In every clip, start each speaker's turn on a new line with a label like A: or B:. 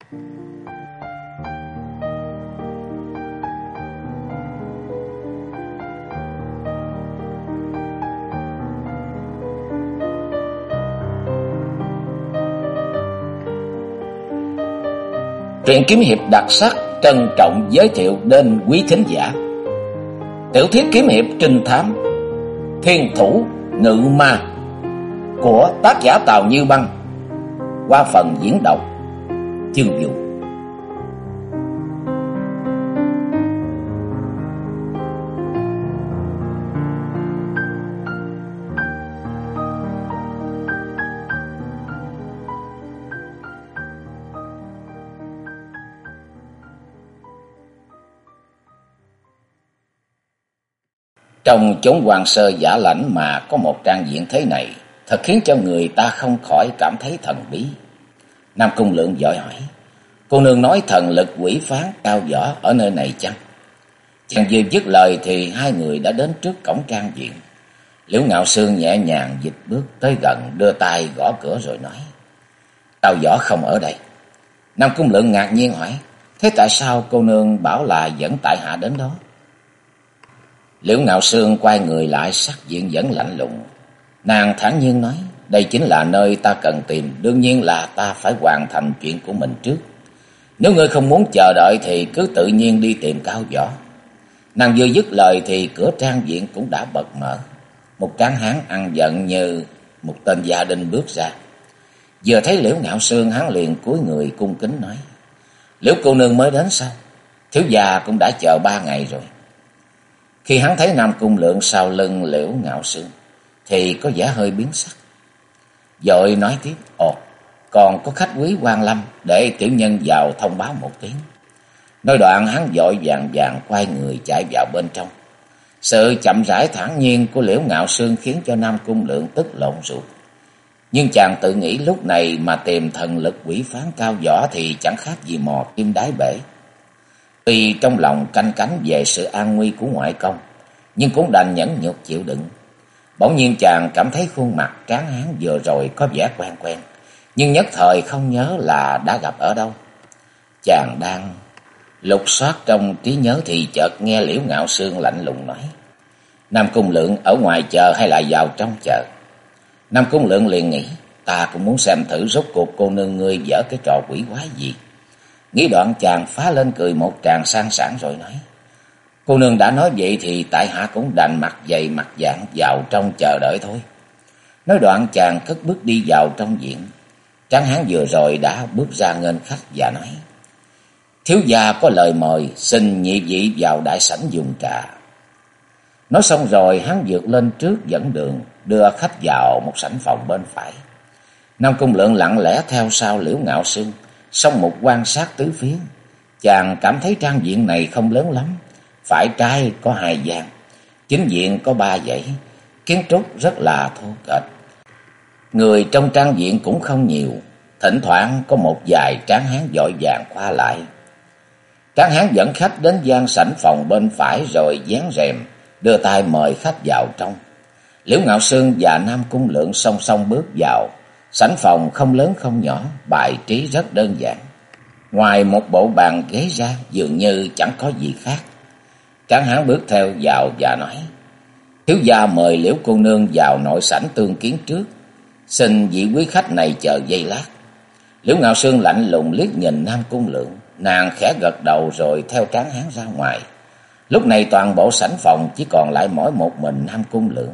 A: Truyện kiếm hiệp đặc sắc trân trọng giới thiệu đến quý thính giả tiểu thuyết kiếm hiệp trinh thám Thiên Thủ Ngự Ma của tác giả Tào Như Băng qua phần diễn đọc Chương Vũ. Trong chốn hoang sơ giả lãnh mà có một trang diện thế này, thật khiến cho người ta không khỏi cảm thấy thần bí. Nam Cung Lượng vội hỏi: "Cô nương nói thần lực quỷ phán cao võ ở nơi này chăng?" Chàng vừa dứt lời thì hai người đã đến trước cổng trang viện. Liễu Ngạo Sương nhẹ nhàng dịch bước tới gần, đưa tay gõ cửa rồi nói: "Cao võ không ở đây." Nam Cung Lượng ngạc nhiên hỏi: "Thế tại sao cô nương bảo là dẫn tại hạ đến đó?" Liễu Ngạo Sương quay người lại, sắc diện vẫn lạnh lùng. Nàng thản nhiên nói: "Đây chính là nơi ta cần tìm, đương nhiên là ta phải hoàn thành chuyện của mình trước. Nếu ngươi không muốn chờ đợi thì cứ tự nhiên đi tìm Cao võ." Nàng vừa dứt lời thì cửa trang viện cũng đã bật mở. Một tráng hán ăn giận như một tên gia đình bước ra. Vừa thấy Liễu Ngạo Sương, hắn liền cúi người cung kính nói: "Liễu cô nương mới đến sao? Thiếu gia cũng đã chờ 3 ngày rồi." Khi hắn thấy Nam Cung Lượng sau lưng Liễu Ngạo Sương thì có vẻ hơi biến sắc, vội nói tiếp: "Ồ, còn có khách quý quan lâm, để tiểu nhân vào thông báo một tiếng." Nói đoạn hắn vội vàng vàng quay người chạy vào bên trong. Sự chậm rãi thản nhiên của Liễu Ngạo Sương khiến cho Nam Cung Lượng tức lộn ruột. Nhưng chàng tự nghĩ lúc này mà tìm thần lực quỷ phán cao võ thì chẳng khác gì mò kim đáy bể. Tuy trong lòng canh cánh về sự an nguy của ngoại công, nhưng cũng đành nhẫn nhục chịu đựng. Bỗng nhiên chàng cảm thấy khuôn mặt tráng hán vừa rồi có vẻ quen quen, nhưng nhất thời không nhớ là đã gặp ở đâu. Chàng đang lục soát trong trí nhớ thì chợt nghe Liễu Ngạo Sương lạnh lùng nói: "Nam Cung Lượng ở ngoài chờ hay là vào trong chờ?" Nam Cung Lượng liền nghĩ: ta cũng muốn xem thử rốt cuộc cô nương ngươi dở cái trò quỷ quái gì. Nghĩ đoạn chàng phá lên cười một tràng sang sảng rồi nói: "Cô nương đã nói vậy thì tại hạ cũng đành mặt dày mặt dạn vào trong chờ đợi thôi." Nói đoạn chàng cất bước đi vào trong viện. Tráng hán vừa rồi đã bước ra nghênh khách và nói: "Thiếu gia có lời mời, xin nhị vị vào đại sảnh dùng trà." Nói xong rồi hắn vượt lên trước dẫn đường, đưa khách vào một sảnh phòng bên phải. Nam Cung Lượng lặng lẽ theo sau Liễu Ngạo Sương, song mục quan sát tứ phía. Chàng cảm thấy trang viện này không lớn lắm, phải trái có 2 gian, chính viện có 3 dãy, kiến trúc rất là thô kệch. Người trong trang viện cũng không nhiều, thỉnh thoảng có một vài tráng hán vội vàng qua lại. Tráng hán dẫn khách đến gian sảnh phòng bên phải rồi dán rèm, đưa tay mời khách vào trong. Liễu Ngạo Sương và Nam Cung Lượng song song bước vào. Sảnh phòng không lớn không nhỏ, bài trí rất đơn giản. Ngoài một bộ bàn ghế ra, dường như chẳng có gì khác. Tráng hán bước theo vào và nói: "Thiếu gia mời Liễu cô nương vào nội sảnh tương kiến trước. Xin vị quý khách này chờ giây lát." Liễu Ngạo Sương lạnh lùng liếc nhìn Nam Cung Lượng, nàng khẽ gật đầu rồi theo tráng hán ra ngoài. Lúc này toàn bộ sảnh phòng chỉ còn lại mỗi một mình Nam Cung Lượng.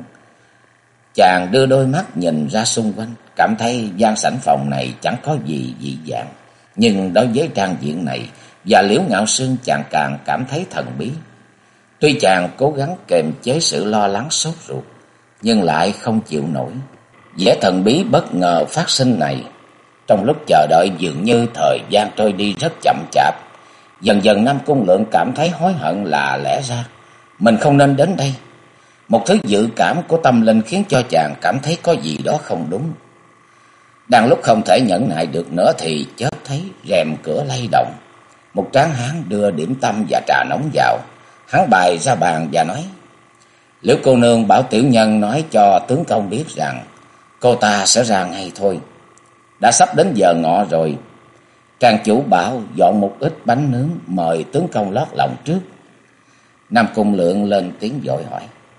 A: Chàng đưa đôi mắt nhìn ra xung quanh, cảm thấy gian sảnh phòng này chẳng có gì dị dạng. Nhưng đối với trang viện này và Liễu Ngạo Sương, chàng càng cảm thấy thần bí. Tuy chàng cố gắng kềm chế sự lo lắng sốt ruột, nhưng lại không chịu nổi vẻ thần bí bất ngờ phát sinh này. Trong lúc chờ đợi dường như thời gian trôi đi rất chậm chạp. Dần dần Nam Cung Lượng cảm thấy hối hận là lẽ ra mình không nên đến đây. Một thứ dự cảm của tâm linh khiến cho chàng cảm thấy có gì đó không đúng. Đang lúc không thể nhẫn nại được nữa thì chợt thấy rèm cửa lay động. Một tráng hán đưa điểm tâm và trà nóng vào. Hắn bày ra bàn và nói: "Liễu cô nương bảo tiểu nhân nói cho tướng công biết rằng cô ta sẽ ra ngay thôi. Đã sắp đến giờ ngọ rồi." Trang chủ bảo dọn một ít bánh nướng mời tướng công lót lòng trước. Nam Cung Lượng lên tiếng vội hỏi.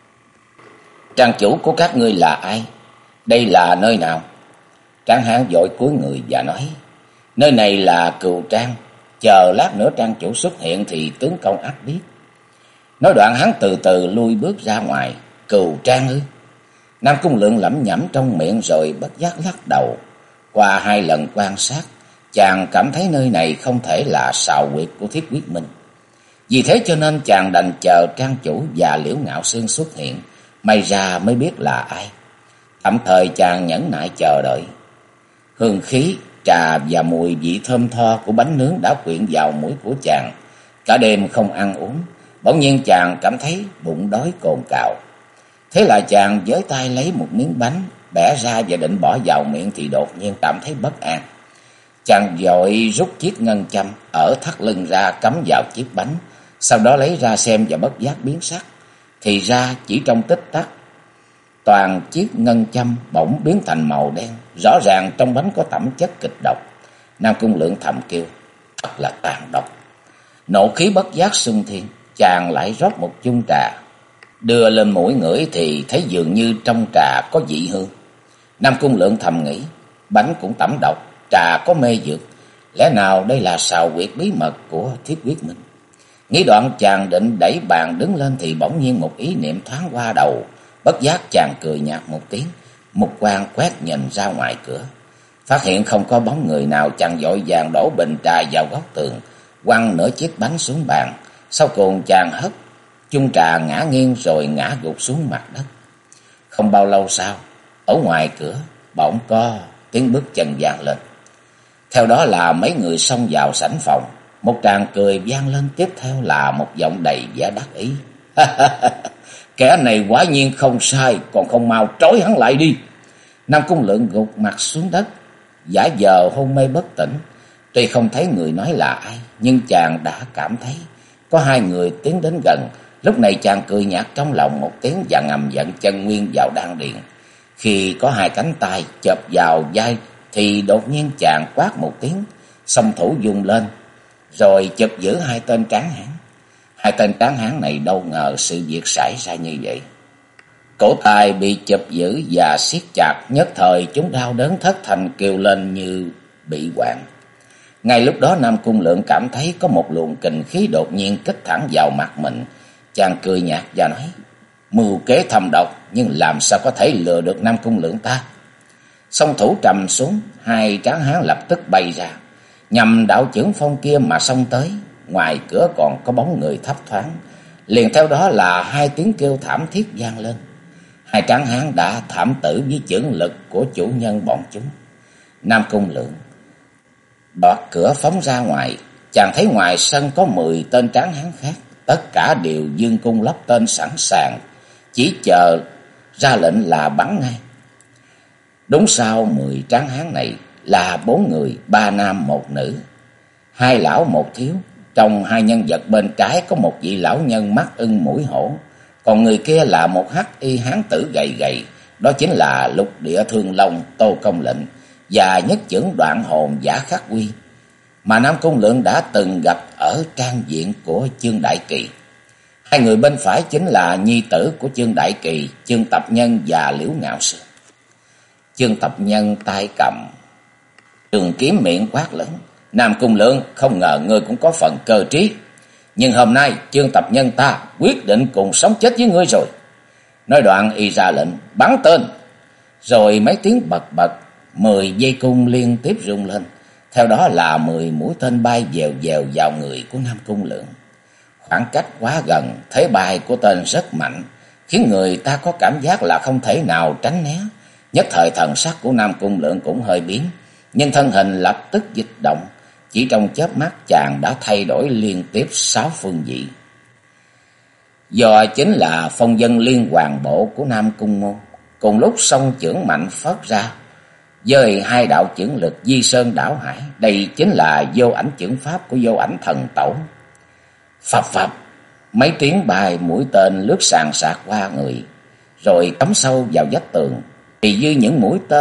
A: Trang chủ của các ngươi là ai? Đây là nơi nào? Tráng hán vội cúi người và nói. Nơi này là Cừu Trang. Chờ lát nữa trang chủ xuất hiện thì tướng công ắt biết. Nói đoạn hắn từ từ lui bước ra ngoài. Cừu Trang ư? Nam Cung Lượng lẩm nhẩm trong miệng rồi bất giác lắc đầu. Qua 2 lần quan sát, chàng cảm thấy nơi này không thể là sào huyệt của Thiết Quyết Minh. Vì thế cho nên chàng đành chờ trang chủ và Liễu Ngạo Sương xuất hiện, may ra mới biết là ai. Tạm thời chàng nhẫn nại chờ đợi. Hương khí, trà và mùi vị thơm tho của bánh nướng đã quyện vào mũi của chàng. Cả đêm không ăn uống, bỗng nhiên chàng cảm thấy bụng đói cồn cào. Thế là chàng với tay lấy một miếng bánh, bẻ ra và định bỏ vào miệng thì đột nhiên cảm thấy bất an. Chàng vội rút chiếc ngân châm ở thắt lưng ra cắm vào chiếc bánh, sau đó lấy ra xem và bất giác biến sắc. Thì ra chỉ trong tích tắc, toàn chiếc ngân châm bỗng biến thành màu đen, rõ ràng trong bánh có tẩm chất kịch độc. Nam Cung Lượng thầm kêu, thật là tàn độc. Nộ khí bất giác xung thiên, chàng lại rót một chung trà, đưa lên mũi ngửi thì thấy dường như trong trà có vị hương. Nam Cung Lượng thầm nghĩ, bánh cũng tẩm độc, trà có mê dược, lẽ nào đây là sào huyệt bí mật của Thiết Quyết Minh. Nghĩ đoạn chàng định đẩy bàn đứng lên thì bỗng nhiên một ý niệm thoáng qua đầu. Bất giác chàng cười nhạt một tiếng, mục quang quét nhìn ra ngoài cửa. Phát hiện không có bóng người nào, chàng vội vàng đổ bình trà vào góc tường, quăng nửa chiếc bánh xuống bàn. Sau cùng chàng hất chung trà ngã nghiêng rồi ngã gục xuống mặt đất. Không bao lâu sau, ở ngoài cửa bỗng có tiếng bước chân vang lên. Theo đó là mấy người xông vào sảnh phòng. Một tràng cười vang lên, tiếp theo là một giọng đầy vẻ đắc ý. Kẻ này quả nhiên không sai, còn không mau trói hắn lại đi. Nam Cung Lượng gục mặt xuống đất, giả vờ hôn mê bất tỉnh. Tuy không thấy người nói là ai, nhưng chàng đã cảm thấy có 2 người tiến đến gần. Lúc này chàng cười nhạt trong lòng một tiếng và ngầm dẫn chân nguyên vào đan điền. Khi có 2 cánh tay chộp vào vai thì đột nhiên chàng quát một tiếng, song thủ vung lên rồi chụp giữ 2 tên tráng hán. 2 tên tráng hán này đâu ngờ sự việc xảy ra như vậy. Cổ tay bị chụp giữ và siết chặt, nhất thời chúng đau đớn thất thanh kêu lên như bị quặn. Ngay lúc đó Nam Cung Lượng cảm thấy có một luồng kình khí đột nhiên kích thẳng vào mặt mình. Chàng cười nhạt và nói, mưu kế thâm độc, nhưng làm sao có thể lừa được Nam Cung Lượng ta. Song thủ trầm xuống, 2 tráng hán lập tức bay ra, nhằm đạo chưởng phong kia mà xông tới. Ngoài cửa còn có bóng người thấp thoáng, liền theo đó là 2 tiếng kêu thảm thiết vang lên. 2 tráng hán đã thảm tử với chưởng lực của chủ nhân bọn chúng. Nam Cung Lượng đoạt cửa phóng ra ngoài, chàng thấy ngoài sân có 10 tên tráng hán khác, tất cả đều dương cung lắp tên sẵn sàng, chỉ chờ ra lệnh là bắn ngay. Đúng sau 10 tráng hán này là 4 người, 3 nam 1 nữ, 2 lão 1 thiếu. Trong 2 nhân vật bên trái có một vị lão nhân mắt ưng mũi hổ, còn người kia là một hắc y hán tử gầy gầy, đó chính là Lục Địa Thương Long Tô Công Lệnh và nhất chưởng Đoạn Hồn Giả Khắc Quy, mà Nam Cung Lượng đã từng gặp ở trang viện của Chương Đại Kỳ. 2 người bên phải chính là nhi tử của Chương Đại Kỳ, Chương Tập Nhân và Liễu Ngạo Sương. Chương Tập Nhân tay cầm trường kiếm miệng quát lớn, Nam Cung Lượng, không ngờ ngươi cũng có phần cơ trí, nhưng hôm nay Chương Tập Nhân ta quyết định cùng sống chết với ngươi rồi. Nói đoạn y ra lệnh bắn tên, rồi mấy tiếng bật bật, 10 dây cung liên tiếp rung lên. Theo đó là 10 mũi tên bay dèo dèo vào người của Nam Cung Lượng. Khoảng cách quá gần, thế bay của tên rất mạnh, khiến người ta có cảm giác là không thể nào tránh né. Nhất thời thần sắc của Nam Cung Lượng cũng hơi biến, nhưng thân hình lập tức dịch động. Chỉ trong chớp mắt chàng đã thay đổi liên tiếp 6 phương vị. Do chính là phong dân liên hoàn bộ của Nam Cung Môn, cùng lúc song chưởng mạnh phất ra, với 2 đạo chưởng lực di sơn đảo hải. Đây chính là vô ảnh chưởng pháp của vô ảnh thần tổ. Phập phập, mấy tiếng bài mũi tên lướt sàn sạc qua người, rồi cắm sâu vào vách tường. Thì như những mũi tên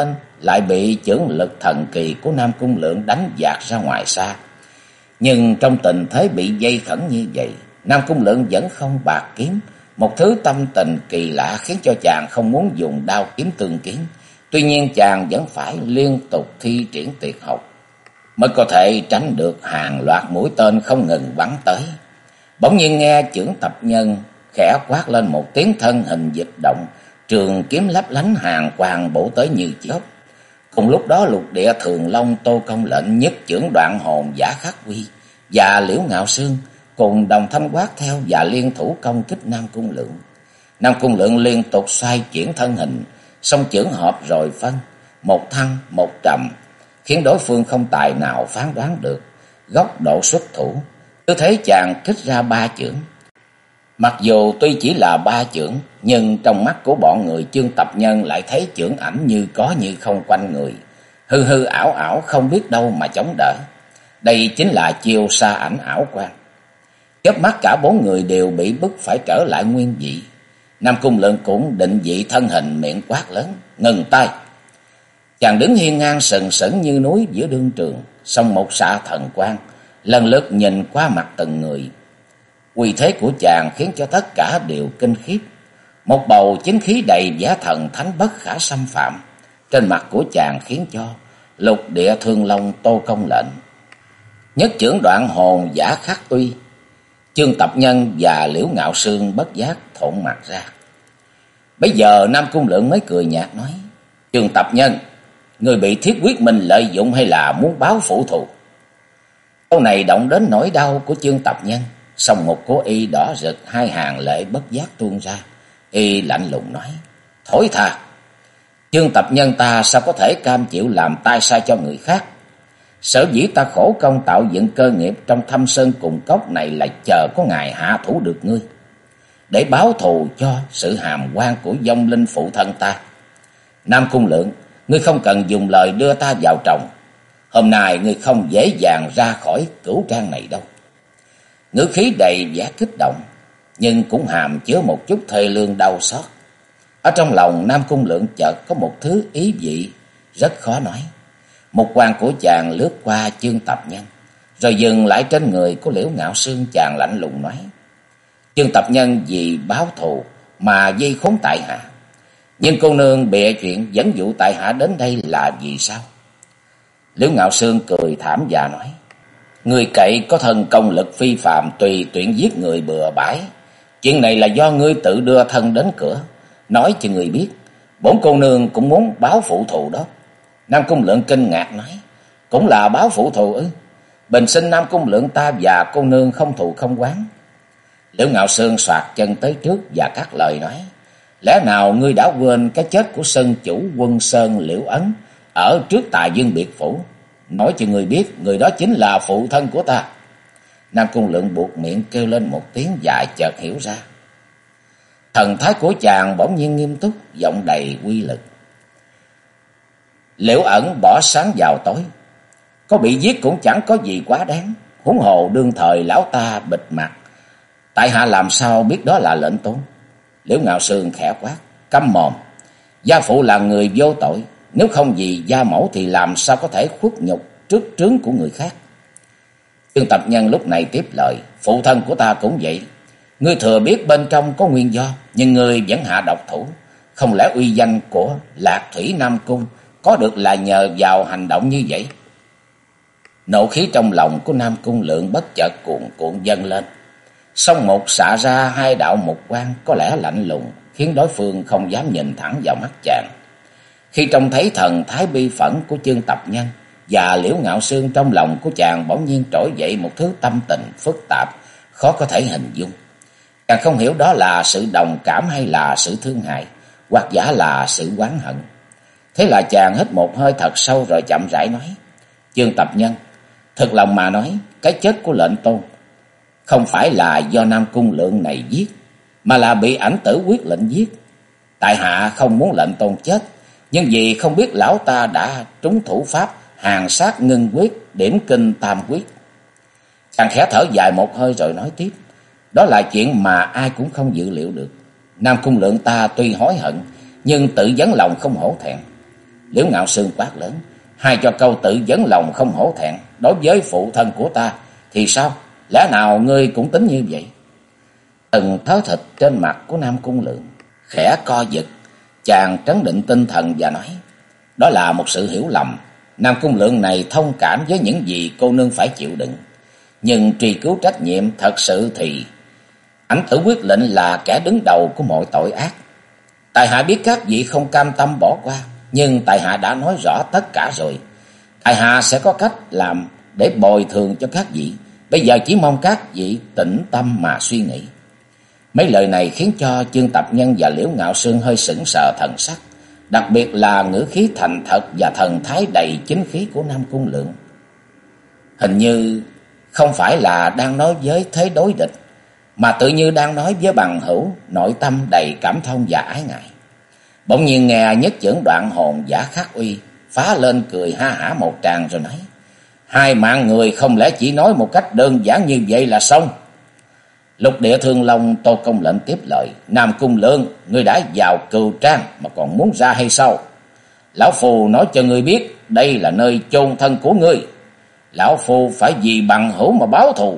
A: lại bị chưởng lực thần kỳ của Nam Cung Lượng đánh dạt ra ngoài xa. Nhưng trong tình thế bị dây khẩn như vậy, Nam Cung Lượng vẫn không bạc kiếm, một thứ tâm tình kỳ lạ khiến cho chàng không muốn dùng đao kiếm tương kiến. Tuy nhiên chàng vẫn phải liên tục thi triển tuyệt học mới có thể tránh được hàng loạt mũi tên không ngừng bắn tới. Bỗng nhiên nghe chưởng tập nhân khẽ quát lên một tiếng, thân hình dịch động, trường kiếm lấp lánh hàng quang bổ tới như chớp. Cùng lúc đó Lục Địa Thường Long, Tô Công Lệnh, nhất chưởng Đoạn Hồn, Giả Khắc Quy và Liễu Ngạo Sương cùng đồng thanh quát theo và liên thủ công kích Nam Cung Lượng. Nam Cung Lượng liên tục xoay chuyển thân hình, song chưởng hợp rồi phân, một thăng một trầm, khiến đối phương không tài nào phán đoán được góc độ xuất thủ. Cứ thế chàng kích ra 3 chưởng. Mặc dù tuy chỉ là 3 chưởng, nhưng trong mắt của bọn người Chương Tập Nhân lại thấy chưởng ảnh như có như không quanh người, hư hư ảo ảo không biết đâu mà chống đỡ. Đây chính là chiêu sa ảnh ảo quan. Chớp mắt cả 4 người đều bị bức phải trở lại nguyên vị. Nam Cung Lượng cũng định vị thân hình, miệng quát lớn: "Ngừng tay!" Chàng đứng hiên ngang sừng sững như núi giữa đương trường, song một xạ thần quang lần lượt nhìn qua mặt từng người. Uy thế của chàng khiến cho tất cả đều kinh khiếp. Một bầu chính khí đầy vẻ thần thánh bất khả xâm phạm trên mặt của chàng khiến cho Lục Địa Thường Long, Tô Công Lệnh, nhất chưởng Đoạn Hồn, Giả Khắc Tuy, Chương Tập Nhân và Liễu Ngạo Sương bất giác thộn mặt ra. Bây giờ Nam Cung Lượng mới cười nhạt nói: "Chương Tập Nhân, người bị Thiết Quyết Minh lợi dụng hay là muốn báo phủ thù?" Câu này động đến nỗi đau của Chương Tập Nhân, song một cố y đỏ rực, hai hàng lệ bất giác tuôn ra. Y lạnh lùng nói: "Thối tha! Chương Tập Nhân ta sao có thể cam chịu làm tay sai cho người khác? Sở dĩ ta khổ công tạo dựng cơ nghiệp trong Thâm Sơn Cùng Cốc này là chờ có ngày hạ thủ được ngươi, để báo thù cho sự hàm oan của vong linh phụ thân ta. Nam Cung Lượng, ngươi không cần dùng lời đưa ta vào tròng. Hôm nay ngươi không dễ dàng ra khỏi cửu trang này đâu." Ngữ khí đầy vẻ kích động, nhưng cũng hàm chứa một chút thê lương đau xót. Ở trong lòng Nam Cung Lượng chợt có một thứ ý vị rất khó nói. Một quan của chàng lướt qua Chương Tập Nhân, rồi dừng lại trên người của Liễu Ngạo Sương. Chàng lạnh lùng nói: "Chương Tập Nhân vì báo thù mà vây khốn tại hạ, nhưng cô nương bịa chuyện dẫn dụ tại hạ đến đây là vì sao?" Liễu Ngạo Sương cười thảm và nói: "Ngươi cậy có thần công lực phi phàm, tùy tiện giết người bừa bãi. Chuyện này là do ngươi tự đưa thân đến cửa. Nói cho ngươi biết, bổn cô nương cũng muốn báo phụ thù đó." Nam Cung Lượng kinh ngạc nói: "Cũng là báo phụ thù ư? Bình sinh Nam Cung Lượng ta và cô nương không thù không oán." Liễu Ngạo Sương xoạc chân tới trước và cắt lời nói: "Lẽ nào ngươi đã quên cái chết của sơn chủ Quân Sơn Liễu Ấn ở trước Tà Dương biệt phủ? Nói cho ngươi biết, người đó chính là phụ thân của ta." Nam Cung Lượng buộc miệng kêu lên một tiếng và chợt hiểu ra. Thần thái của chàng bỗng nhiên nghiêm túc, giọng đầy uy lực: "Liễu Ẩn bỏ sáng vào tối, có bị giết cũng chẳng có gì quá đáng. Huống hồ đương thời lão ta bịt mặt, tại hạ làm sao biết đó là lệnh tôn?" Liễu Ngạo Sương khẽ quát: "Câm mồm! Gia phụ là người vô tội, nếu không vì gia mẫu thì làm sao có thể khuất nhục trước trướng của người khác?" Chương Tập Nhân lúc này tiếp lời: "Phụ thân của ta cũng vậy. Ngươi thừa biết bên trong có nguyên do, nhưng ngươi vẫn hạ độc thủ. Không lẽ uy danh của Lạc Thủy Nam Cung có được là nhờ vào hành động như vậy?" Nộ khí trong lòng của Nam Cung Lượng bất chợt cuồn cuộn dâng lên, song một xạ ra hai đạo mục quang có lẽ lạnh lùng, khiến đối phương không dám nhìn thẳng vào mắt chàng. Khi trông thấy thần thái bi phẫn của Chương Tập Nhân và Liễu Ngạo Sương, trong lòng của chàng bỗng nhiên trỗi dậy một thứ tâm tình phức tạp khó có thể hình dung. Chàng không hiểu đó là sự đồng cảm hay là sự thương hại, hoặc giả là sự oán hận. Thế là chàng hít một hơi thật sâu rồi chậm rãi nói: "Chương Tập Nhân, thật lòng mà nói, cái chết của lệnh tôn không phải là do Nam Cung Lượng này giết, mà là bị ảnh tử quyết lệnh giết. Tại hạ không muốn lệnh tôn chết, nhưng vì không biết lão ta đã trúng thủ pháp hàn sát ngưng quyết, điểm kinh tam quyết." Chàng khẽ thở dài một hơi rồi nói tiếp: "Đó là chuyện mà ai cũng không dự liệu được. Nam Cung Lượng ta tuy hối hận, nhưng tự vấn lòng không hổ thẹn. Liễu Ngạo Sương quát lớn: "Hai cho câu tự vấn lòng không hổ thẹn, đối với phụ thân của ta thì sao? Lẽ nào ngươi cũng tính như vậy?" Từng thớ thịt trên mặt của Nam Cung Lượng khẽ co giật, chàng trấn định tinh thần và nói: "Đó là một sự hiểu lầm. Nam Cung Lượng này thông cảm với những gì cô nương phải chịu đựng, nhưng truy cứu trách nhiệm thật sự thì Ảnh Tử quyết lệnh là kẻ đứng đầu của mọi tội ác. Tại hạ biết các vị không cam tâm bỏ qua, nhưng tại hạ đã nói rõ tất cả rồi. Tại hạ sẽ có cách làm để bồi thường cho các vị. Bây giờ chỉ mong các vị tĩnh tâm mà suy nghĩ." Mấy lời này khiến cho Chương Tập Nhân và Liễu Ngạo Sương hơi sững sờ thần sắc, đặc biệt là ngữ khí thành thật và thần thái đầy chính khí của Nam Cung Lượng. Hình như không phải là đang nói với thế đối địch, mà tự như đang nói với bằng hữu, nội tâm đầy cảm thông và ái ngại. Bỗng nhiên nghe Nhất Chưởng Đoạn Hồn Giả Khắc Uy phá lên cười ha hả một tràng rồi nói: "Hai mạng người không lẽ chỉ nói một cách đơn giản như vậy là xong?" Lục Địa Thương Long Tô Công Lệnh tiếp lời: "Nam Cung Lượng, ngươi đã vào Cừu Trang mà còn muốn ra hay sao? Lão Phù nói cho ngươi biết, đây là nơi chôn thân của ngươi. Lão Phù phải vì bằng hữu mà báo thù."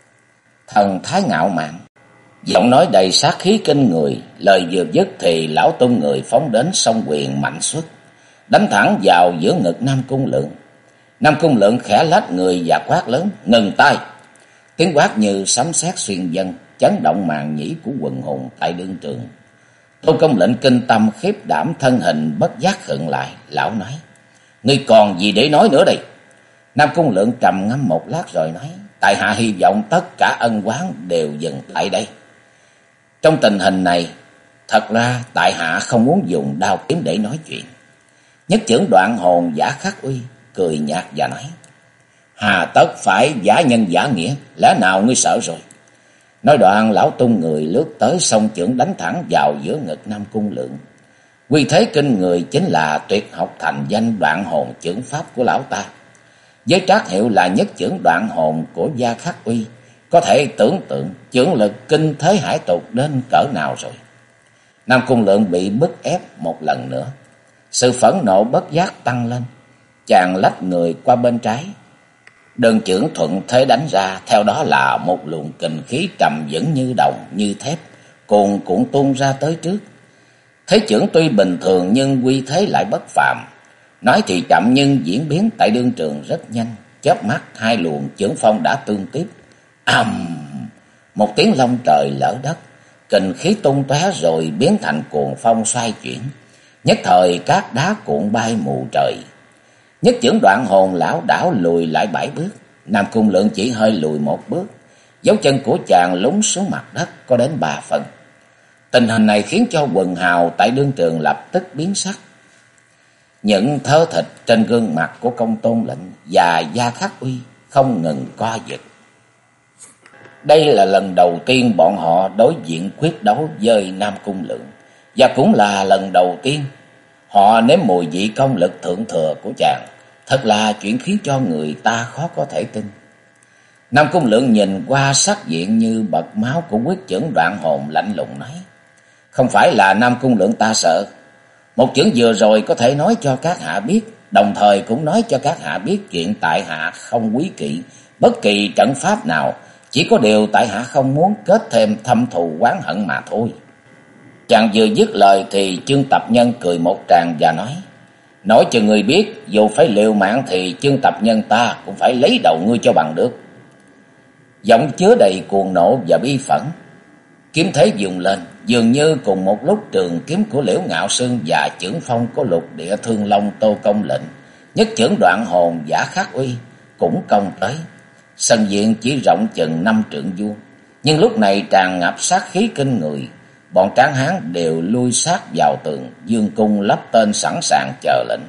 A: Thần thái ngạo mạn, giọng nói đầy sát khí kinh người. Lời vừa dứt thì lão tung người phóng đến, song quyền mạnh xuất, đánh thẳng vào giữa ngực Nam Cung Lượng. Nam Cung Lượng khẽ lách người và quát lớn: "Ngừng tay!" Tiếng quát như sấm sét xuyên vân, chấn động màng nhĩ của quần hồn tại đương trường. Tô Công Lệnh kinh tâm khiếp đảm, thân hình bất giác khựng lại. Lão nói: "Ngươi còn gì để nói nữa đây?" Nam Cung Lượng trầm ngâm một lát rồi nói: "Tại hạ hy vọng tất cả ân oán đều dừng tại đây. Trong tình hình này, thật ra tại hạ không muốn dùng đao kiếm để nói chuyện." Nhất Chưởng Đoạn Hồn Giả Khắc Uy cười nhạt và nói: "Hà tất phải giả nhân giả nghĩa, lẽ nào ngươi sợ rồi?" Nói đoạn lão tung người lướt tới, song chưởng đánh thẳng vào giữa ngực Nam Cung Lượng. Quy thế kinh người chính là tuyệt học thành danh Đoạn Hồn chưởng pháp của lão ta, với trác hiệu là Nhất Chưởng Đoạn Hồn của Gia Khắc Uy. Có thể tưởng tượng chưởng lực kinh thế hải tục đến cỡ nào rồi. Nam Cung Lượng bị bức ép một lần nữa, sự phẫn nộ bất giác tăng lên. Chàng lách người qua bên trái, đơn chưởng thuận thế đánh ra, theo đó là một luồng kình khí trầm vững như đồng như thép, cuồn cuộn tuôn ra tới trước. Thế chưởng tuy bình thường nhưng quy thế lại bất phàm. Nói thì chậm nhưng diễn biến tại đương trường rất nhanh, chớp mắt hai luồng chưởng phong đã tương tiếp. Một tiếng long trời lở đất, kình khí tung tóe rồi biến thành cuồng phong xoay chuyển, nhất thời cát đá cuộn bay mù trời. Nhất Chưởng Đoạn Hồn lão đảo lùi lại 7 bước, Nam Cung Lượng chỉ hơi lùi 1 bước, dấu chân của chàng lún xuống mặt đất có đến 3 phần. Tình hình này khiến cho quần hào tại đương trường lập tức biến sắc. Những thớ thịt trên gương mặt của Công Tôn Lệnh và Gia Khắc Uy không ngừng co giật. Đây là lần đầu tiên bọn họ đối diện quyết đấu với Nam Cung Lượng, và cũng là lần đầu tiên họ nếm mùi vị công lực thượng thừa của chàng. Thật là chuyện khiến cho người ta khó có thể tin. Nam Cung Lượng nhìn qua sắc diện như bật máu của Quyết Chưởng Đoạn Hồn, lạnh lùng nói: "Không phải là Nam Cung Lượng ta sợ. Một chưởng vừa rồi có thể nói cho các hạ biết, đồng thời cũng nói cho các hạ biết chuyện tại hạ không quý kỵ bất kỳ trận pháp nào, chỉ có điều tại hạ không muốn kết thêm thâm thù oán hận mà thôi." Chàng vừa dứt lời thì Chương Tập Nhân cười một tràng và nói: "Nói cho ngươi biết, dù phải liều mạng thì Chương Tập Nhân ta cũng phải lấy đầu ngươi cho bằng được." Giọng chứa đầy cuồng nộ và bi phẫn. Kiếm thế dùng lên, dường như cùng một lúc trường kiếm của Liễu Ngạo Sương và chưởng phong của Lục Địa Thương Long Tô Công Lệnh, Nhất Chưởng Đoạn Hồn Giả Khắc Uy cũng công tới. Sân diện chỉ rộng chừng 5 trượng vuông, nhưng lúc này tràn ngập sát khí kinh người. Bọn tráng hán đều lui sát vào tường, dương cung lắp tên sẵn sàng chờ lệnh.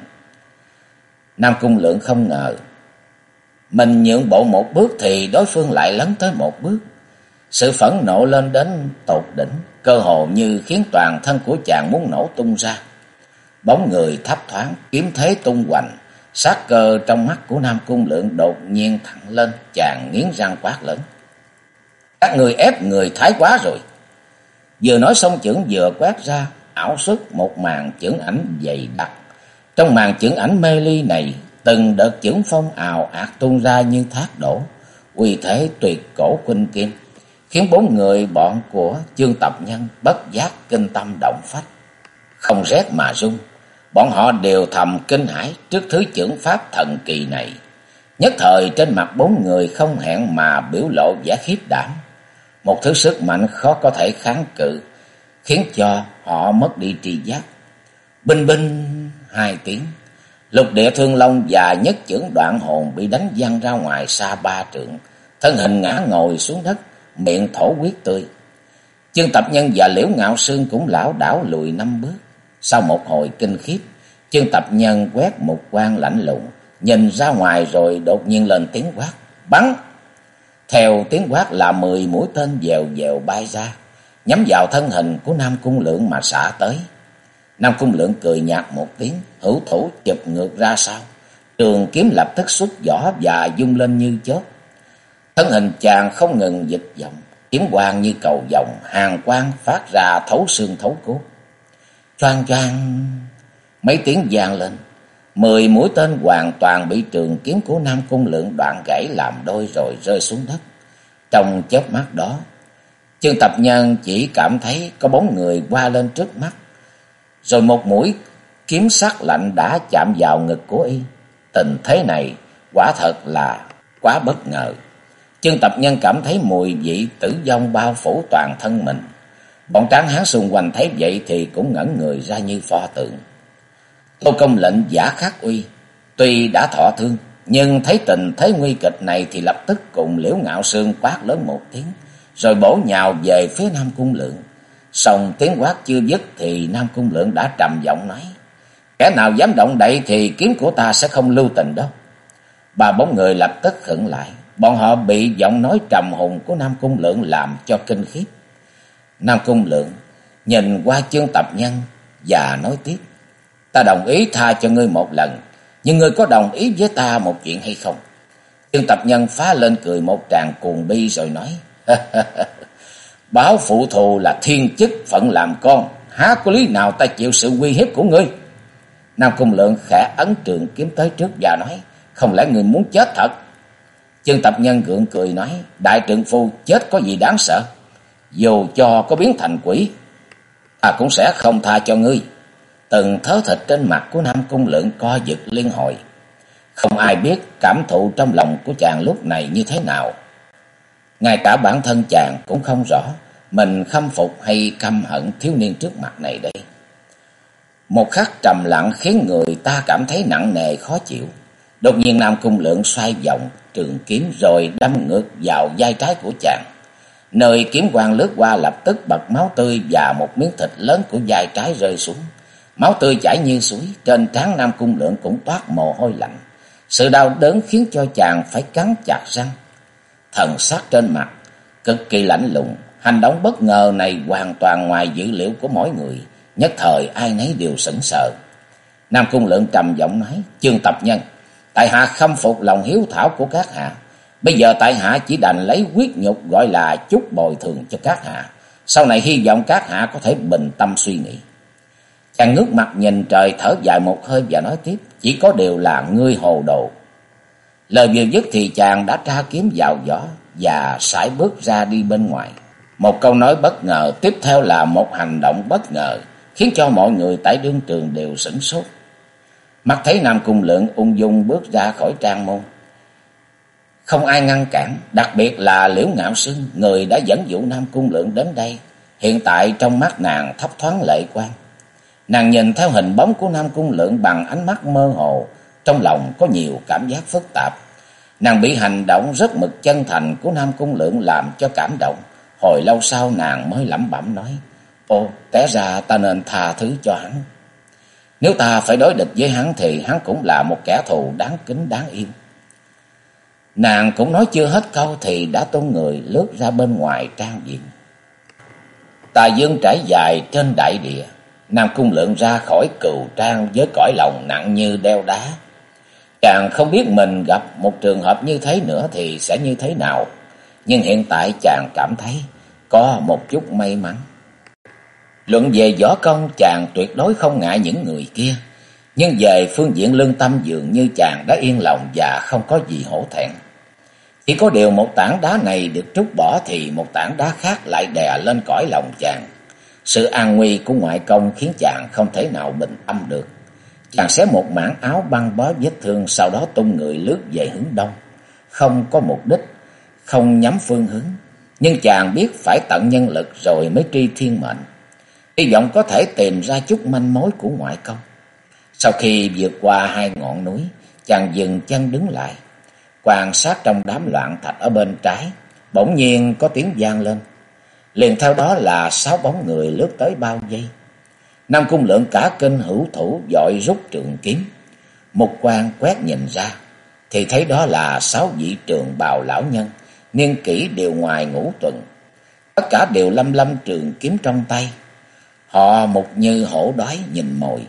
A: Nam Cung Lượng không ngờ mình nhượng bộ một bước thì đối phương lại lấn tới một bước. Sự phẫn nộ lên đến tột đỉnh, cơ hồ như khiến toàn thân của chàng muốn nổ tung ra. Bóng người thấp thoáng, kiếm thế tung hoành, sát cơ trong mắt của Nam Cung Lượng đột nhiên thẳng lên. Chàng nghiến răng quát lớn: "Các người ép người thái quá rồi!" Vừa nói xong chưởng vừa quét ra, ảo xuất một màn chưởng ảnh dày đặc, Trong màn chưởng ảnh mê ly này, từng đợt chưởng phong ào ạt tuôn ra như thác đổ, uy thế tuyệt cổ khuynh kim, khiến bốn người bọn của Chương Tập Nhân bất giác kinh tâm động phách, không rét mà run. Bọn họ đều thầm kinh hãi trước thứ chưởng pháp thần kỳ này. Nhất thời trên mặt bốn người không hẹn mà biểu lộ vẻ khiếp đảm. Một thứ sức mạnh khó có thể kháng cự, khiến cho họ mất đi tri giác. Binh binh hai tiếng, Lục Địa Thương Long và Nhất Chưởng Đoạn Hồn bị đánh văng ra ngoài xa 3 trượng, thân hình ngã ngồi xuống đất, miệng thổ huyết tươi. Chương Tập Nhân và Liễu Ngạo Sương cũng lảo đảo lùi 5 bước. Sau một hồi kinh khiếp, Chương Tập Nhân quét một quan lạnh lùng, nhìn ra ngoài rồi đột nhiên lên tiếng quát: "Bắn!" Theo tiếng quát là 10 mũi tên dèo dèo bay ra, nhắm vào thân hình của Nam Cung Lượng mà xả tới. Nam Cung Lượng cười nhạt một tiếng, hữu thủ chụp ngược ra sau, trường kiếm lập tức xuất vỏ và vung lên như chớp. Thân hình chàng không ngừng dịch vọng, kiếm quang như cầu vồng, hàn quang phát ra thấu xương thấu cốt. Choang choang, mấy tiếng vang lên, 10 mũi tên hoàn toàn bị trường kiếm của Nam Cung Lượng đoạn gãy làm đôi rồi rơi xuống đất. Trong chớp mắt đó, Chương Tập Nhân chỉ cảm thấy có bóng người qua lên trước mắt, rồi một mũi kiếm sắc lạnh đã chạm vào ngực của y. Tình thế này quả thật là quá bất ngờ. Chương Tập Nhân cảm thấy mùi vị tử vong bao phủ toàn thân mình. Bọn tráng hán xung quanh thấy vậy thì cũng ngẩn người ra như pho tượng. Tô Công Lệnh giả khắc uy, tuy đã thọ thương, nhưng thấy tình thế nguy kịch này thì lập tức cùng Liễu Ngạo Sương quát lớn một tiếng, rồi bổ nhào về phía Nam Cung Lượng. Song tiếng quát chưa dứt thì Nam Cung Lượng đã trầm giọng nói: "Kẻ nào dám động đậy thì kiếm của ta sẽ không lưu tình đâu." Ba bóng người lập tức khựng lại, bọn họ bị giọng nói trầm hùng của Nam Cung Lượng làm cho kinh khiếp. Nam Cung Lượng nhìn qua Chương Tập Nhân và nói tiếp: "Ta đồng ý tha cho ngươi một lần, nhưng ngươi có đồng ý với ta một chuyện hay không?" Chương Tập Nhân phá lên cười một tràng cuồng bi rồi nói: "Báo phụ thù là thiên chức phận làm con, há có lý nào ta chịu sự uy hiếp của ngươi?" Nam Cung Lượng khẽ ấn trường kiếm tới trước và nói: "Không lẽ ngươi muốn chết thật?" Chương Tập Nhân gượng cười nói: "Đại trượng phu, chết có gì đáng sợ? Dù cho có biến thành quỷ, ta cũng sẽ không tha cho ngươi." Từng thớ thịt trên mặt của Nam Cung Lượng co giật liên hồi. Không ai biết cảm thụ trong lòng của chàng lúc này như thế nào. Ngay cả bản thân chàng cũng không rõ mình khâm phục hay căm hận thiếu niên trước mặt này đây. Một khắc trầm lặng khiến người ta cảm thấy nặng nề khó chịu. Đột nhiên Nam Cung Lượng xoay vòng trường kiếm rồi đâm ngược vào vai trái của chàng. Nơi kiếm quang lướt qua lập tức bật máu tươi và một miếng thịt lớn của vai trái rơi xuống. Máu tươi chảy như suối, trên trán Nam Cung Lượng cũng toát mồ hôi lạnh. Sự đau đớn khiến cho chàng phải cắn chặt răng. Thần sắc trên mặt cực kỳ lạnh lùng, hành động bất ngờ này hoàn toàn ngoài dữ liệu của mỗi người, nhất thời ai nấy đều sững sờ. Nam Cung Lượng trầm giọng nói: "Chương Tập Nhân, tại hạ khâm phục lòng hiếu thảo của các hạ. Bây giờ tại hạ chỉ đành lấy quyết nhục gọi là chút bồi thường cho các hạ. Sau này hy vọng các hạ có thể bình tâm suy nghĩ." Chàng ngước mặt nhìn trời thở dài một hơi và nói tiếp: "Chỉ có điều là ngươi hồ đồ." Lời vừa dứt thì chàng đã tra kiếm vào vỏ và sải bước ra đi bên ngoài. Một câu nói bất ngờ tiếp theo là một hành động bất ngờ, khiến cho mọi người tại đương trường đều sửng sốt. Mắt thấy Nam Cung Lượng ung dung bước ra khỏi trang môn, không ai ngăn cản, đặc biệt là Liễu Ngạo Sương, người đã dẫn dụ Nam Cung Lượng đến đây. Hiện tại trong mắt nàng thấp thoáng lệ quang. Nàng nhìn theo hình bóng của Nam Cung Lượng bằng ánh mắt mơ hồ, trong lòng có nhiều cảm giác phức tạp. Nàng bị hành động rất mực chân thành của Nam Cung Lượng làm cho cảm động. Hồi lâu sau nàng mới lẩm bẩm nói: "Ồ, té ra ta nên tha thứ cho hắn. Nếu ta phải đối địch với hắn thì hắn cũng là một kẻ thù đáng kính đáng yêu." Nàng cũng nói chưa hết câu thì đã tung người lướt ra bên ngoài trang viện. Tà dương trải dài trên đại địa, Nam Cung Lượng ra khỏi cừu trang với cõi lòng nặng như đeo đá. Chàng không biết mình gặp một trường hợp như thế nữa thì sẽ như thế nào, nhưng hiện tại chàng cảm thấy có một chút may mắn. Luận về võ công chàng tuyệt đối không ngại những người kia, Nhưng về phương diện lương tâm dường như chàng đã yên lòng và không có gì hổ thẹn. Chỉ có điều một tảng đá này được trút bỏ thì một tảng đá khác lại đè lên cõi lòng chàng. Sự an nguy của ngoại công khiến chàng không thể nào bình tâm được. Chàng xé một mảng áo băng bó vết thương, sau đó tung người lướt về hướng đông, không có mục đích, không nhắm phương hướng. Nhưng chàng biết phải tận nhân lực rồi mới tri thiên mệnh, hy vọng có thể tìm ra chút manh mối của ngoại công. Sau khi vượt qua hai ngọn núi, chàng dừng chân đứng lại, quan sát trong đám loạn thạch ở bên trái. Bỗng nhiên có tiếng vang lên, liền theo đó là 6 bóng người lướt tới bao vây. Nam Cung Lượng cả kinh hữu thủ vội rút trường kiếm. Mục quang quét nhìn ra thì thấy đó là 6 vị trường bào lão nhân, niên kỷ đều ngoài ngũ tuần, tất cả đều lăm lăm trường kiếm trong tay. Họ một như hổ đói nhìn mồi.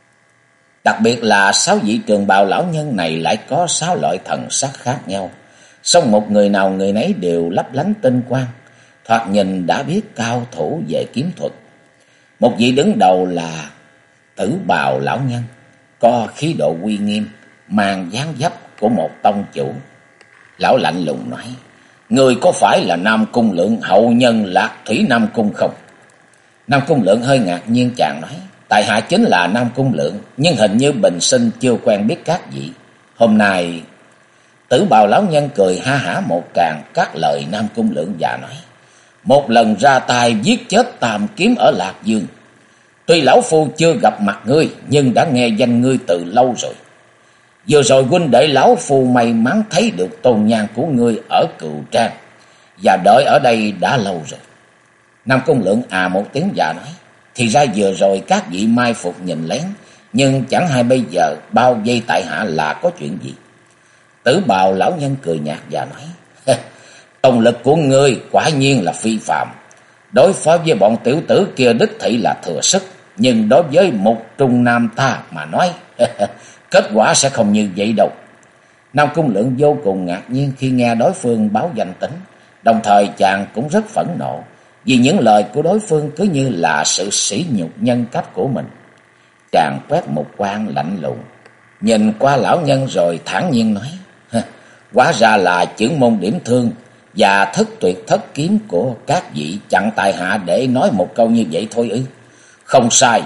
A: Đặc biệt là 6 vị trường bào lão nhân này lại có 6 loại thần sắc khác nhau, song một người nào người nấy đều lấp lánh tinh quang, thoạt nhìn đã biết cao thủ về kiếm thuật. Một vị đứng đầu là Tử Bào lão nhân, có khí độ uy nghiêm, mang dáng dấp của một tông chủ. Lão lạnh lùng nói: "Người có phải là Nam Cung Lượng, hậu nhân Lạc Thủy Nam Cung không?" Nam Cung Lượng hơi ngạc nhiên, chàng nói: "Tại hạ chính là Nam Cung Lượng, nhưng hình như bình sinh chưa quen biết các vị. Hôm nay..." Tử Bào lão nhân cười ha hả một tràng các lời Nam Cung Lượng và nói: "Một lần ra tay giết chết Tam Kiếm ở Lạc Dương. Tuy lão phu chưa gặp mặt ngươi, nhưng đã nghe danh ngươi từ lâu rồi. Vừa rồi huynh đệ lão phu may mắn thấy được tôn nhang của ngươi ở Cựu Trang, và đợi ở đây đã lâu rồi." Nam Cung Lượng một tiếng và nói: "Thì ra vừa rồi các vị mai phục nhìn lén, nhưng chẳng hay bây giờ bao vây tại hạ là có chuyện gì?" Tử Bào lão nhân cười nhạt và nói: "Công lực của ngươi quả nhiên là phi phàm. Đối phó với bọn tiểu tử kia đích thị là thừa sức, nhưng đối với Mục Trung Nam ta mà nói kết quả sẽ không như vậy đâu." Nam Cung Lượng vô cùng ngạc nhiên khi nghe đối phương báo danh tính, đồng thời chàng cũng rất phẫn nộ, vì những lời của đối phương cứ như là sự sỉ nhục nhân cách của mình. Chàng quét một quan lạnh lùng, nhìn qua lão nhân rồi thản nhiên nói: "Hóa ra là chưởng môn Điểm Thương và Thất Tuyệt Thất Kiếm của các vị chặn tại hạ để nói một câu như vậy thôi ư?" "Không sai.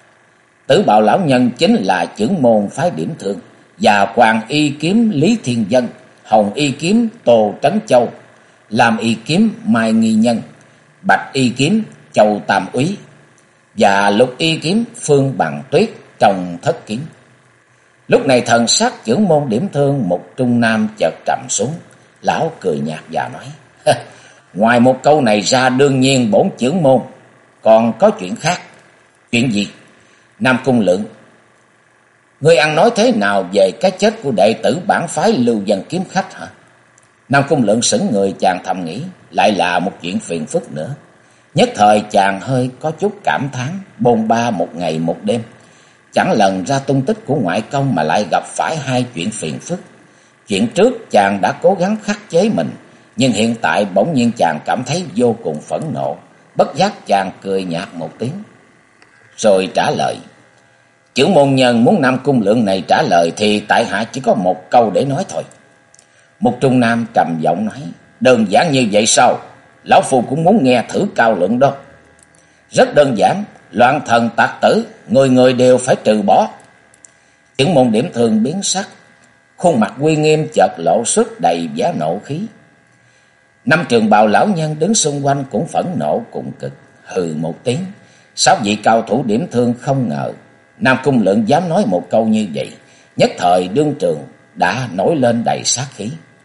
A: Tử Bào lão nhân chính là chưởng môn phái Điểm Thương, và Hoàng y kiếm Lý Thiên Dân, Hồng y kiếm Tô Trấn Châu, Lam y kiếm Mai Nghi Nhân, Bạch y kiếm Châu Tam Úy, và Lục y kiếm Phương Bằng Tuyết trong Thất Kiếm." Lúc này thần sắc chưởng môn Điểm Thương Mục Trung Nam chợt trầm xuống. Lão cười nhạt và nói: "Ngoài một câu này ra, đương nhiên bổn chưởng môn còn có chuyện khác." "Chuyện gì?" "Nam Cung Lượng, ngươi ăn nói thế nào về cái chết của đệ tử bản phái Lưu Vân Kiếm Khách hả?" Nam Cung Lượng sững người, chàng thầm nghĩ lại là một chuyện phiền phức nữa. Nhất thời chàng hơi có chút cảm thán, bôn ba một ngày một đêm, chẳng lần ra tung tích của ngoại công mà lại gặp phải hai chuyện phiền phức. Chuyện trước chàng đã cố gắng khắc chế mình, nhưng hiện tại bỗng nhiên chàng cảm thấy vô cùng phẫn nộ. Bất giác chàng cười nhạt một tiếng, rồi trả lời: "Chưởng môn nhân muốn Nam Cung Lượng này trả lời thì tại hạ chỉ có một câu để nói thôi." Mục Trung Nam trầm giọng nói: "Đơn giản như vậy sao? Lão phu cũng muốn nghe thử cao luận đó." "Rất đơn giản, loạn thần tặc tử, người người đều phải trừ bỏ." Chưởng môn Điểm Thương biến sắc, khuôn mặt uy nghiêm chợt lộ xuất đầy vẻ nộ khí. Năm trường bào lão nhân đứng xung quanh cũng phẫn nộ cùng cực, hừ một tiếng. 6 vị cao thủ Điểm Thương không ngờ Nam Cung Lượng dám nói một câu như vậy, nhất thời đương trường đã nổi lên đầy sát khí.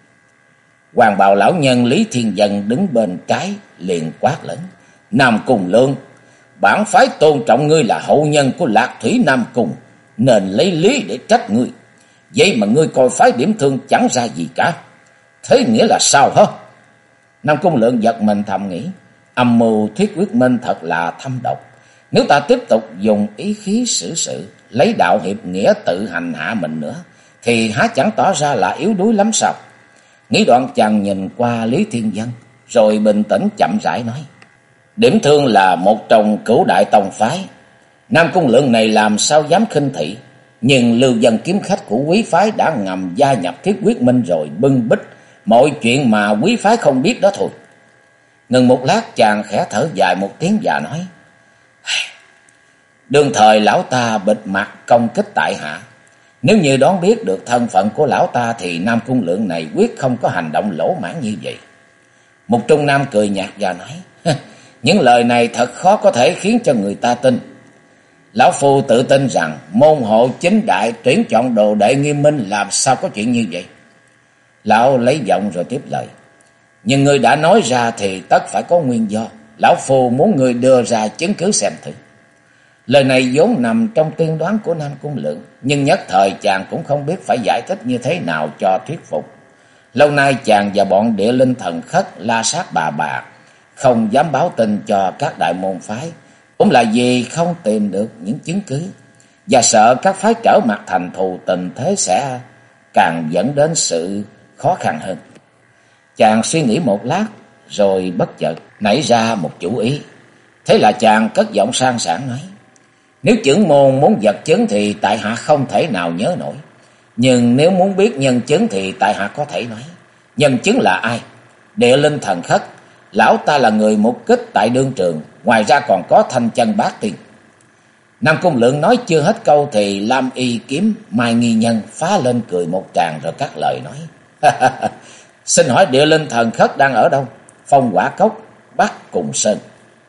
A: Hoàng bào lão nhân Lý Thiên Dân đứng bên trái liền quát lớn: "Nam Cung Lượng, bản phái tôn trọng ngươi là hậu nhân của Lạc Thủy Nam Cung, nên lấy lý để trách ngươi. Vậy mà ngươi coi phái Điểm Thương chẳng ra gì cả. Thế nghĩa là sao hả?" Nam Cung Lượng giật mình thầm nghĩ, âm mưu Thuyết Quyết Minh thật là thâm độc. Nếu ta tiếp tục dùng ý khí xử sự, lấy đạo hiệp nghĩa tự hành hạ mình nữa, thì há chẳng tỏ ra là yếu đuối lắm sao? Nghĩ đoạn chàng nhìn qua Lý Thiên Dân, rồi bình tĩnh chậm rãi nói: "Điểm Thương là một trong cửu đại tông phái, Nam Cung Lượng này làm sao dám khinh thị? Nhưng lưu dân kiếm khách của quý phái đã ngầm gia nhập Thiết Quyết Minh rồi, bưng bít mọi chuyện mà quý phái không biết đó thôi. Ngừng một lát, chàng khẽ thở dài một tiếng và nói: đương thời lão ta bịt mặt công kích tại hạ. Nếu như đoán biết được thân phận của lão ta thì Nam Cung Lượng này quyết không có hành động lỗ mãn như vậy. Một trung nam cười nhạt và nói: những lời này thật khó có thể khiến cho người ta tin. Lão phu tự tin rằng môn hộ chính đại tuyển chọn đồ đệ nghiêm minh, làm sao có chuyện như vậy. Lão lấy giọng rồi tiếp lời: nhưng ngươi đã nói ra thì tất phải có nguyên do. Lão phu muốn ngươi đưa ra chứng cứ xem thử. Lời này vốn nằm trong tiên đoán của Nam Cung Lượng, nhưng nhất thời chàng cũng không biết phải giải thích như thế nào cho thuyết phục. Lâu nay chàng và bọn địa linh thần khất la sát bà, không dám báo tin cho các đại môn phái, cũng là vì không tìm được những chứng cứ, và sợ các phái trở mặt thành thù, tình thế sẽ càng dẫn đến sự khó khăn hơn. Chàng suy nghĩ một lát rồi bất chợt nảy ra một chủ ý. Thế là chàng cất giọng sang sảng nói: nếu chưởng môn muốn vật chứng thì tại hạ không thể nào nhớ nổi. Nhưng nếu muốn biết nhân chứng thì tại hạ có thể nói. Nhân chứng là ai? Địa linh thần khất. Lão ta là người mục kích tại đương trường. Ngoài ra còn có Thanh Chân Bát Tiên. Nam Cung Lượng nói chưa hết câu thì Lam Y Kiếm Mai Nghi Nhân phá lên cười một tràng rồi cắt lời nói: xin hỏi địa linh thần khất đang ở đâu? Phong Hỏa Cốc, Bắc Cùng Sơn.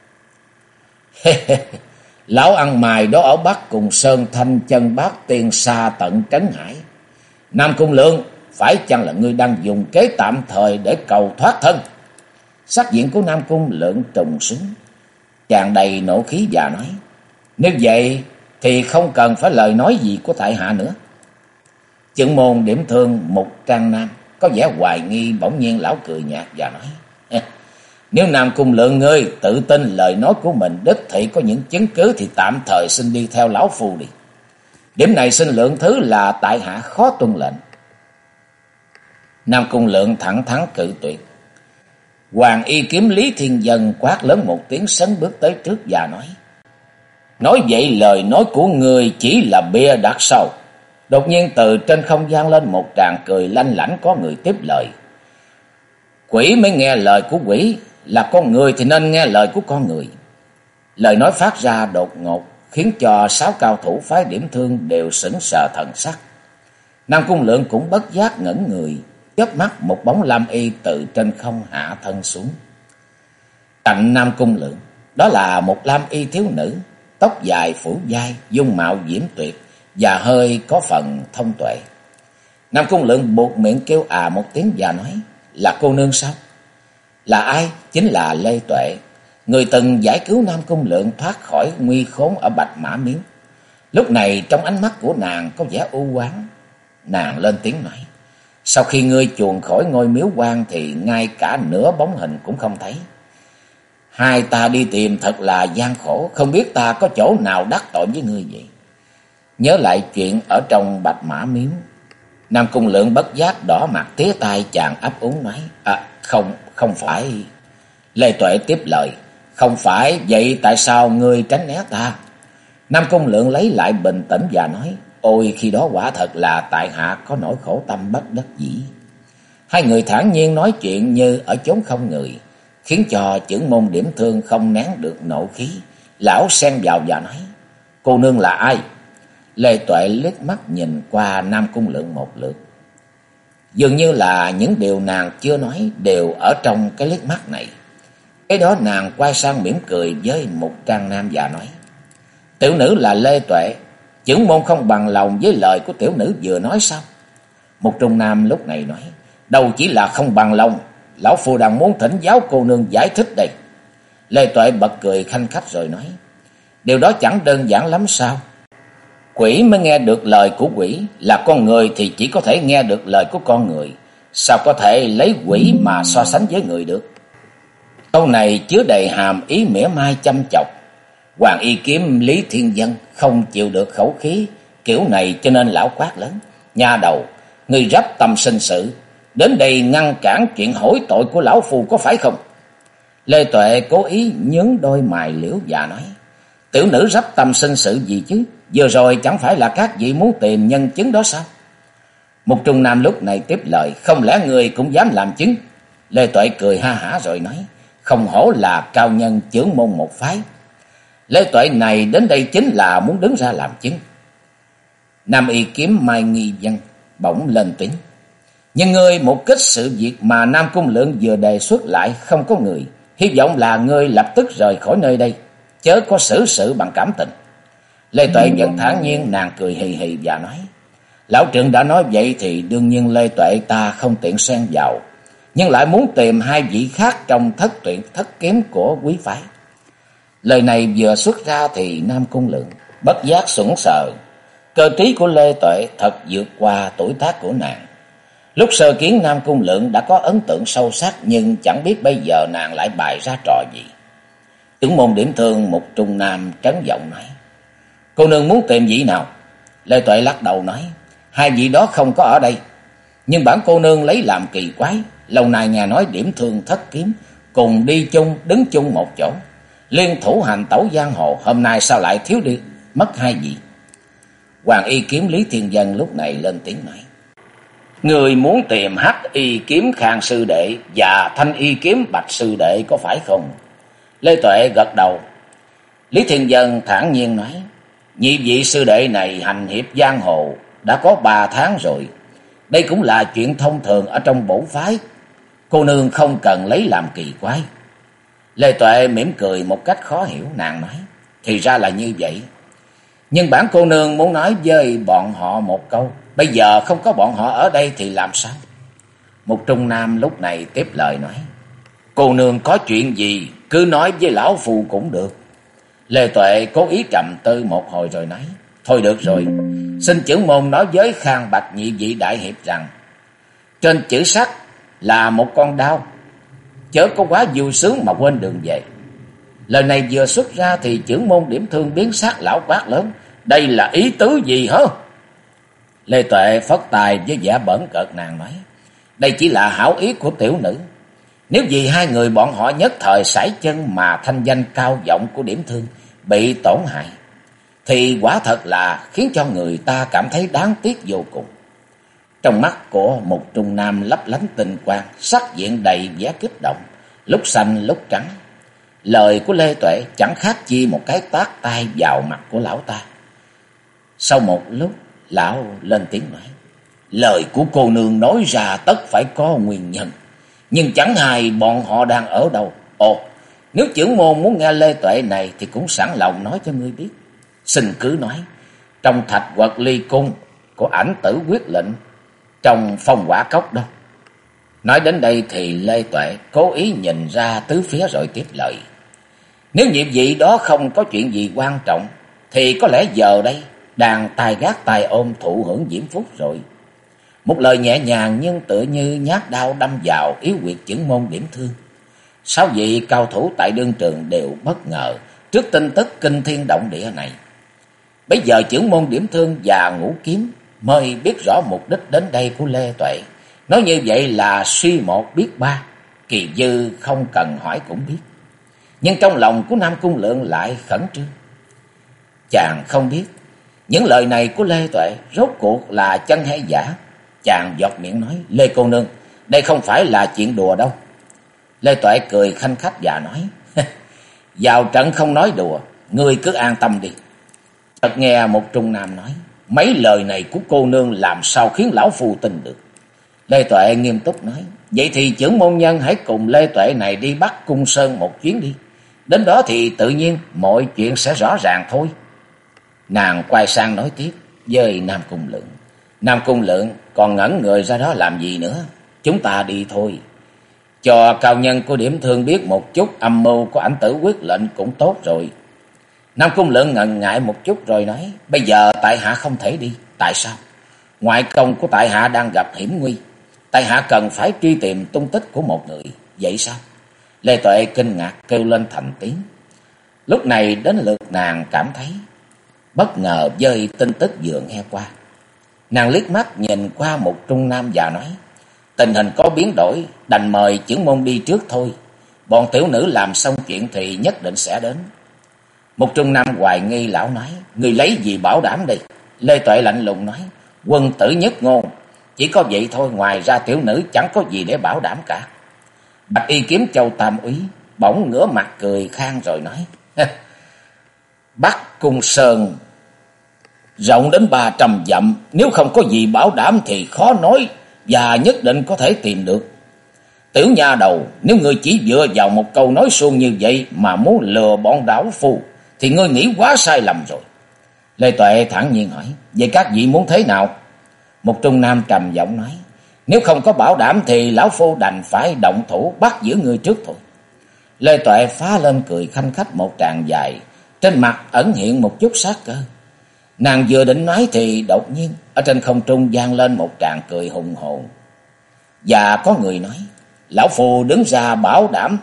A: Lão ăn mày đó ở Bắc Cùng Sơn, Thanh Chân Bát Tiên xa tận Trấn Hải. Nam Cung Lượng, phải chăng là ngươi đang dùng kế tạm thời để cầu thoát thân? Sắc diện của Nam Cung Lượng trùng xuống, chàng đầy nộ khí và nói: nếu vậy thì không cần phải lời nói gì của tại hạ nữa. Chưởng môn điểm thương Mục Trang Nam có vẻ hoài nghi, bỗng nhiên lão cười nhạt và nói: nếu Nam Cung Lượng ngươi tự tin lời nói của mình đích thị có những chứng cứ thì tạm thời xin đi theo lão phu đi. Điểm này xin lượng thứ là tại hạ khó tuân lệnh. Nam Cung Lượng thẳng thắn cự tuyệt. Hoàng Y Kiếm Lý Thiên Dân quát lớn một tiếng, sấn bước tới trước và nói vậy lời nói của ngươi chỉ là bịa đặt sao? Đột nhiên từ trên không gian lên một tràng cười lanh lảnh, có người tiếp lời: quỷ mới nghe lời của quỷ, là con người thì nên nghe lời của con người. Lời nói phát ra đột ngột khiến cho 6 cao thủ phái điểm thương đều sững sờ thần sắc. Nam Cung Lượng cũng bất giác ngẩn người, chớp mắt một bóng lam y từ trên không hạ thân xuống. Cạnh Nam Cung Lượng, đó là một lam y thiếu nữ, tóc dài phủ vai, dung mạo diễm tuyệt và hơi có phần thông tuệ. Nam Cung Lượng buột miệng kêu một tiếng và nói: là cô nương sao? Là ai? Chính là Lê Tuệ, người từng giải cứu Nam Cung Lượng thoát khỏi nguy khốn ở Bạch Mã Miếu. Lúc này trong ánh mắt của nàng có vẻ u oán. Nàng lên tiếng nói: sau khi ngươi chuồn khỏi ngôi miếu quan thì ngay cả nửa bóng hình cũng không thấy. Hai ta đi tìm thật là gian khổ, không biết ta có chỗ nào đắc tội với ngươi vậy. Nhớ lại chuyện ở trong Bạch Mã Miếu, Nam Cung Lượng bất giác đỏ mặt tía tai, chàng ấp úng nói: không phải. Lê Tuệ tiếp lời: không phải, vậy tại sao ngươi tránh né ta? Nam Cung Lượng lấy lại bình tĩnh và nói: ôi, khi đó quả thật là tại hạ có nỗi khổ tâm bất đắc dĩ. Hai người thản nhiên nói chuyện như ở chốn không người, khiến cho chưởng môn điểm thương không nén được nộ khí. Lão xen vào và nói: cô nương là ai? Lê Tuệ liếc mắt nhìn qua Nam Cung Lượng một lượt. Dường như là những điều nàng chưa nói đều ở trong cái liếc mắt này. Cái đó nàng quay sang mỉm cười với Mục Trang Nam và nói: tiểu nữ là Lê Tuệ, chưởng môn không bằng lòng với lời của tiểu nữ vừa nói sao? Mục Trung Nam lúc này nói: đâu chỉ là không bằng lòng, lão phu đang muốn thỉnh giáo cô nương giải thích đây. Lê Tuệ bật cười khanh khách rồi nói: điều đó chẳng đơn giản lắm sao? Quỷ mới nghe được lời của quỷ, là con người thì chỉ có thể nghe được lời của con người, sao có thể lấy quỷ mà so sánh với người được? Câu này chứa đầy hàm ý mỉa mai châm chọc. Hoàng Y Kiếm Lý Thiên Dân không chịu được khẩu khí kiểu này, cho nên lão quát lớn: nha đầu, ngươi rắp tâm sinh sự, đến đây ngăn cản chuyện hỏi tội của lão phu có phải không? Lê Tuệ cố ý nhướng đôi mày liễu và nói: Tiểu nữ rắp tâm sinh sự gì chứ? Vừa rồi chẳng phải là các vị muốn tìm nhân chứng đó sao? Một trung nam lúc này tiếp lời, không lẽ người cũng dám làm chứng? Lê Tuệ cười ha hả rồi nói, không hổ là cao nhân chưởng môn một phái. Lê Tuệ này đến đây chính là muốn đứng ra làm chứng. Nam y kiếm Mai Nghi Dân bỗng lên tiếng, nhưng ngươi một kích sự việc mà Nam Cung Lượng vừa đề xuất lại không có người, hy vọng là ngươi lập tức rời khỏi nơi đây, chớ có xử sự bằng cảm tình. Lê Tuệ vẫn thản nhiên, nàng cười hì hì và nói, lão trượng đã nói vậy thì đương nhiên Lê Tuệ ta không tiện xen vào, nhưng lại muốn tìm hai vị khác trong thất tuyển thất kiếm của quý phái. Lời này vừa xuất ra thì Nam Cung Lượng bất giác sững sờ. Cơ trí của Lê Tuệ thật vượt qua tuổi tác của nàng. Lúc sơ kiến Nam Cung Lượng đã có ấn tượng sâu sắc, nhưng chẳng biết bây giờ nàng lại bày ra trò gì. Trưởng môn điểm thương một trung nam trấn giọng nói, cô nương muốn tìm vị nào? Lê Tuệ lắc đầu nói, hai vị đó không có ở đây, nhưng bản cô nương lấy làm kỳ quái. Lâu nay nghe nói điểm thương thất kiếm cùng đi chung, đứng chung một chỗ, liên thủ hành tẩu giang hồ, hôm nay sao lại thiếu đi mất hai vị? Hoàng y kiếm Lý Thiên Dân lúc này lên tiếng nói, người muốn tìm Hắc y kiếm Khang sư đệ và Thanh y kiếm Bạch sư đệ có phải không? Lê Tuệ gật đầu. Lý Thiên Dân thản nhiên nói, nhị vị sư đệ này hành hiệp giang hồ đã có 3 tháng rồi, đây cũng là chuyện thông thường ở trong bổn phái, cô nương không cần lấy làm kỳ quái. Lê Tuệ mỉm cười một cách khó hiểu, nàng nói, thì ra là như vậy, nhưng bản cô nương muốn nói với bọn họ một câu, bây giờ không có bọn họ ở đây thì làm sao? Một trung nam lúc này tiếp lời nói, cô nương có chuyện gì cứ nói với lão phu cũng được. Lê Tuệ cố ý trầm tư một hồi rồi nói, thôi được rồi, xin trưởng môn nói với Khang Bạch nhị vị đại hiệp rằng, trên chữ sắt là một con đao, chớ có quá vui sướng mà quên đường về. Lời này vừa xuất ra thì trưởng môn điểm thương biến sắc, lão quát lớn, đây là ý tứ gì hả? Lê Tuệ phất tài với vẻ bỡn cợt, nàng nói, đây chỉ là hảo ý của tiểu nữ, nếu vì hai người bọn họ nhất thời sải chân mà thanh danh cao vọng của điểm thương bị tổn hại, thì quả thật là khiến cho người ta cảm thấy đáng tiếc vô cùng. Trong mắt của một trung nam lấp lánh tinh quang, sắc diện đầy vẻ kích động, lúc xanh lúc trắng. Lời của Lê Tuệ chẳng khác chi một cái tát tay vào mặt của lão ta. Sau một lúc, lão lên tiếng nói, lời của cô nương nói ra tất phải có nguyên nhân, nhưng chẳng hay bọn họ đang ở đâu. Ồ, nếu trưởng môn muốn nghe Lê Tuệ này thì cũng sẵn lòng nói cho ngươi biết. Xin cứ nói, trong Thạch Quật Ly Cung của Ảnh Tử quyết lệnh, trong Phong Quả Cốc đâu. Nói đến đây thì Lê Tuệ cố ý nhìn ra tứ phía rồi tiếp lời, nếu nhiệm vị đó không có chuyện gì quan trọng thì có lẽ giờ đây đang tài gác tài ôm thụ hưởng diễm phúc rồi. Một lời nhẹ nhàng nhưng tựa như nhát đao đâm vào yếu huyệt trưởng môn điểm thương. 6 vị cao thủ tại đương trường đều bất ngờ trước tin tức kinh thiên động địa này. Bây giờ trưởng môn điểm thương và Ngũ Kiếm mới biết rõ mục đích đến đây của Lê Tuệ. Nói như vậy là suy một biết ba, kỳ dư không cần hỏi cũng biết. Nhưng trong lòng của Nam Cung Lượng lại khẩn trương. Chàng không biết những lời này của Lê Tuệ rốt cuộc là chân hay giả. Chàng giọt miệng nói, Lê cô nương, đây không phải là chuyện đùa đâu. Lê Tuệ cười khanh khách và nói, vào trận không nói đùa, ngươi cứ an tâm đi. Chợt nghe một trung nam nói, mấy lời này của cô nương làm sao khiến lão phu tin được. Lê Tuệ nghiêm túc nói, vậy thì trưởng môn nhân hãy cùng Lê Tuệ này đi Bắc Cung Sơn một chuyến đi. Đến đó thì tự nhiên mọi chuyện sẽ rõ ràng thôi. Nàng quay sang nói tiếp với Nam Cung Lượng, Nam Cung Lượng còn ngẩn người ra đó làm gì nữa, chúng ta đi thôi. Cho cao nhân của điểm thương biết một chút âm mưu của Ảnh Tử quyết lệnh cũng tốt rồi. Nam Cung Lượng ngần ngại một chút rồi nói, bây giờ tại hạ không thể đi. Tại sao? Ngoại công của tại hạ đang gặp hiểm nguy, tại hạ cần phải truy tìm tung tích của một người. Vậy sao? Lê Tuệ kinh ngạc kêu lên thành tiếng. Lúc này đến lượt nàng cảm thấy bất ngờ với tin tức vừa nghe qua. Nàng liếc mắt nhìn qua một trung nam và nói, tình hình có biến đổi, đành mời trưởng môn đi trước thôi. Bọn tiểu nữ làm xong chuyện thì nhất định sẽ đến. Một trung nam hoài nghi, lão nói: Người lấy gì bảo đảm đây? Lê Tuệ lạnh lùng nói: Quân tử nhất ngôn, chỉ có vậy thôi, ngoài ra tiểu nữ chẳng có gì để bảo đảm cả. Bạch Y Kiếm Châu tam úy bỗng ngửa mặt cười khan rồi nói: Bắc Cung Sơn rộng đến 300 dặm, nếu không có gì bảo đảm thì khó nói và nhất định có thể tìm được. Tiểu nha đầu, nếu ngươi chỉ dựa vào một câu nói suông như vậy mà muốn lừa bọn đảo phu thì ngươi nghĩ quá sai lầm rồi. Lê Tuệ thản nhiên hỏi: Vậy các vị muốn thế nào? Một trung nam trầm giọng nói: Nếu không có bảo đảm thì lão phu đành phải động thủ bắt giữ ngươi trước thôi. Lê Tuệ phá lên cười khanh khách một tràng dài, trên mặt ẩn hiện một chút sát cơ. Nàng vừa định nói thì đột nhiên ở trên không trung vang lên một tràng cười hùng hồn. Và có người nói: Lão phu đứng ra bảo đảm.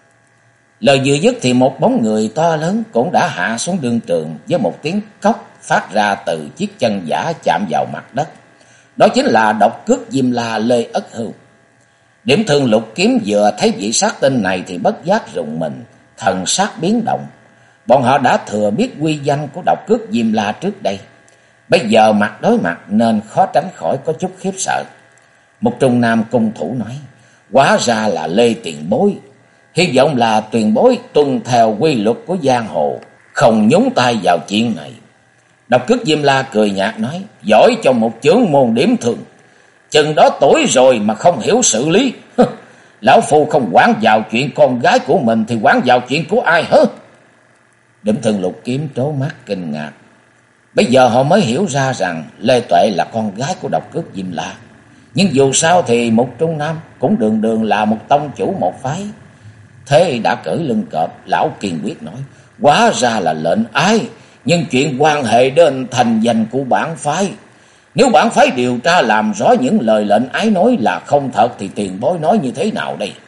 A: Lời vừa dứt thì một bóng người to lớn cũng đã hạ xuống đương trường với một tiếng cốc phát ra từ chiếc chân giả chạm vào mặt đất. Đó chính là độc cước Diêm La Lê Ất Hưu. Điểm Thương Lục Kiếm vừa thấy vị sát tinh này thì bất giác rùng mình, thần sắc biến động. Bọn họ đã thừa biết uy danh của độc cước Diêm La trước đây, bây giờ mặt đối mặt nên khó tránh khỏi có chút khiếp sợ. Một trung nam cung thủ nói: Hóa ra là Lê tiền bối, hy vọng là tiền bối tuân theo quy luật của giang hồ, không nhúng tay vào chuyện này. Độc cước Diêm La cười nhạt nói: Giỏi trong một chướng môn Điểm Thương, chừng đó tuổi rồi mà không hiểu xử lý. Lão phu không quản vào chuyện con gái của mình thì quản vào chuyện của ai hả? Điểm Thương Lục Kiếm trố mắt kinh ngạc. Bây giờ họ mới hiểu ra rằng Lê Tuệ là con gái của độc cước Diêm La. Nhưng dù sao thì một trung nam cũng đường đường là một tông chủ một phái. Thế đã cởi lưng cọp, lão kiên quyết nói: Hóa ra là lệnh ái, nhưng chuyện quan hệ đến thành danh của bản phái. Nếu bản phái điều tra làm rõ những lời lệnh ái nói là không thật thì tiền bối nói như thế nào đây?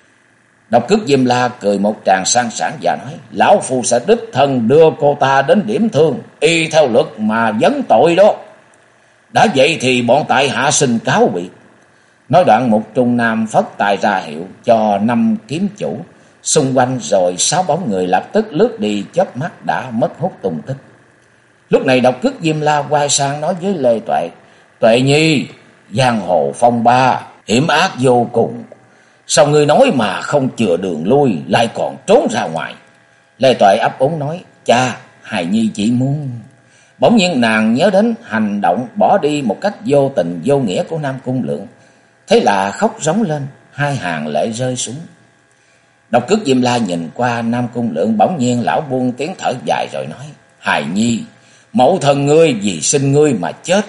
A: Độc cước Diêm La cười một tràng sang sảng và nói: Lão phu sẽ đích thân đưa cô ta đến Điểm Thương, y theo luật mà vấn tội đó. Đã vậy thì bọn tại hạ xin cáo biệt. Nói đoạn một trung nam phất tài ra hiệu cho 5 kiếm chủ xung quanh, rồi 6 bóng người lập tức lướt đi, chớp mắt đã mất hút tung tích. Lúc này độc cước Diêm La quay sang nói với Lê Tuệ: Tuệ nhi, giang hồ phong ba hiểm ác vô cùng, sao ngươi nói mà không chừa đường lui lại còn trốn ra ngoài? Lê Tuệ ấp úng nói: Cha, hài nhi chỉ muốn... Bỗng nhiên nàng nhớ đến hành động bỏ đi một cách vô tình vô nghĩa của Nam Cung Lượng, thế là khóc rống lên, 2 hàng lệ rơi xuống. Độc cước Diêm La nhìn qua Nam Cung Lượng, bỗng nhiên lão buông tiếng thở dài rồi nói: Hài nhi, mẫu thân ngươi vì sinh ngươi mà chết,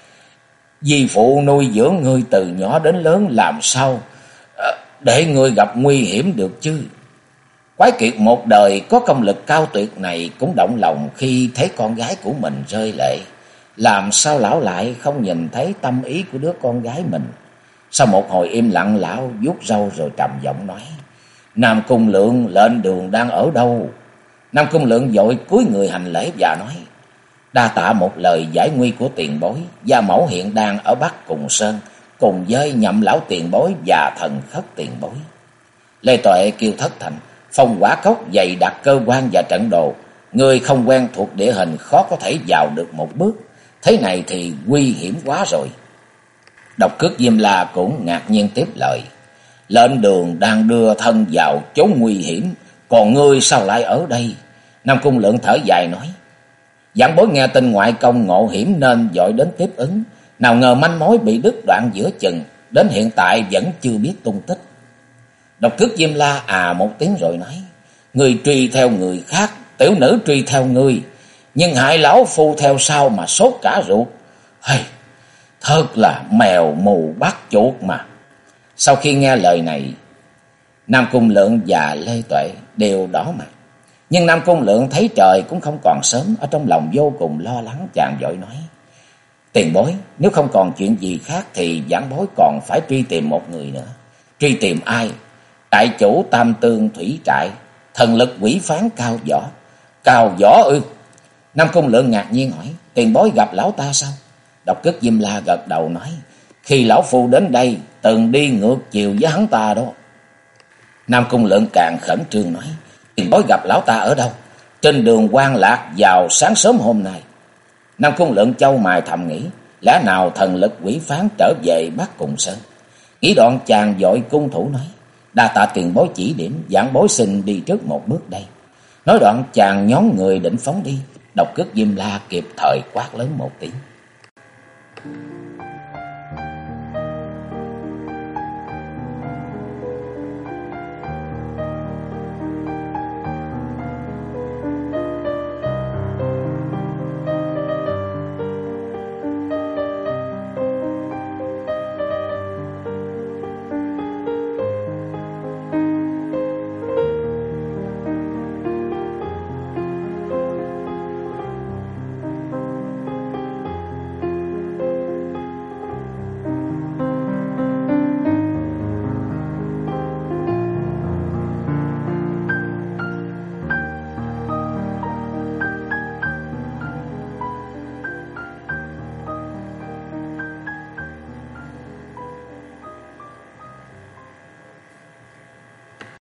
A: vì phụ nuôi dưỡng ngươi từ nhỏ đến lớn, làm sao để ngươi gặp nguy hiểm được chứ? Quái kiệt một đời có công lực cao tuyệt này cũng động lòng khi thấy con gái của mình rơi lệ. Làm sao lão lại không nhìn thấy tâm ý của đứa con gái mình? Sau một hồi im lặng, lão vuốt râu rồi trầm giọng nói: Nam Cung Lượng lệnh đường đang ở đâu? Nam Cung Lượng vội cúi người hành lễ và nói: Đa tạ một lời giải nguy của tiền bối, gia mẫu hiện đang ở Bắc Cùng Sơn cùng với Nhậm lão tiền bối và Thần Khất tiền bối. Lê Tuệ kêu thất thành: Phong Hỏa Cốc dày đặc cơ quan và trận đồ, người không quen thuộc địa hình khó có thể vào được một bước, thế này thì nguy hiểm quá rồi. Độc cước Diêm La cũng ngạc nhiên tiếp lời: Lệnh đường đang đưa thân vào chốn nguy hiểm, còn ngươi sao lại ở đây? Nam Cung Lượng thở dài nói: Giảng bối nghe tin ngoại công ngộ hiểm nên vội đến tiếp ứng, nào ngờ manh mối bị đứt đoạn giữa chừng, đến hiện tại vẫn chưa biết tung tích. Độc cước Diêm La một tiếng rồi nói: Ngươi truy theo người khác, tiểu nữ truy theo ngươi, nhưng hại lão phu theo sau mà sốt cả ruột. Hay, thật là mèo mù bắt chuột mà. Sau khi nghe lời này, Nam Cung Lượng và Lê Tuệ đều đỏ mặt. Nhưng Nam Cung Lượng thấy trời cũng không còn sớm, ở trong lòng vô cùng lo lắng, chàng vội nói: Tiền bối, nếu không còn chuyện gì khác thì giảng bối còn phải truy tìm một người nữa. Truy tìm ai? Trại chủ Tam Tương Thủy Trại, thần lực quỷ phán Cao Võ. Cao Võ ư? Nam Cung Lượng ngạc nhiên hỏi: Tiền bối gặp lão ta sao? Độc cước Diêm La gật đầu nói: Khi lão phu đến đây từng đi ngược chiều với hắn ta đó. Nam Cung Lượng càng khẩn trương nói: Tiền bối gặp lão ta ở đâu? trên đường Quan Lạc vào sáng sớm hôm nay. Nam Cung Lượng chau mày thầm nghĩ, lẽ nào thần lực quỷ phán trở về Bắc Cùng Sơn. Nghĩ đoạn chàng vội cung thủ nói, đa tạ tiền bối chỉ điểm, giảng bối xin đi trước một bước đây. Nói đoạn chàng nhón người định phóng đi, Độc Cước Diêm La kịp thời quát lớn một tiếng.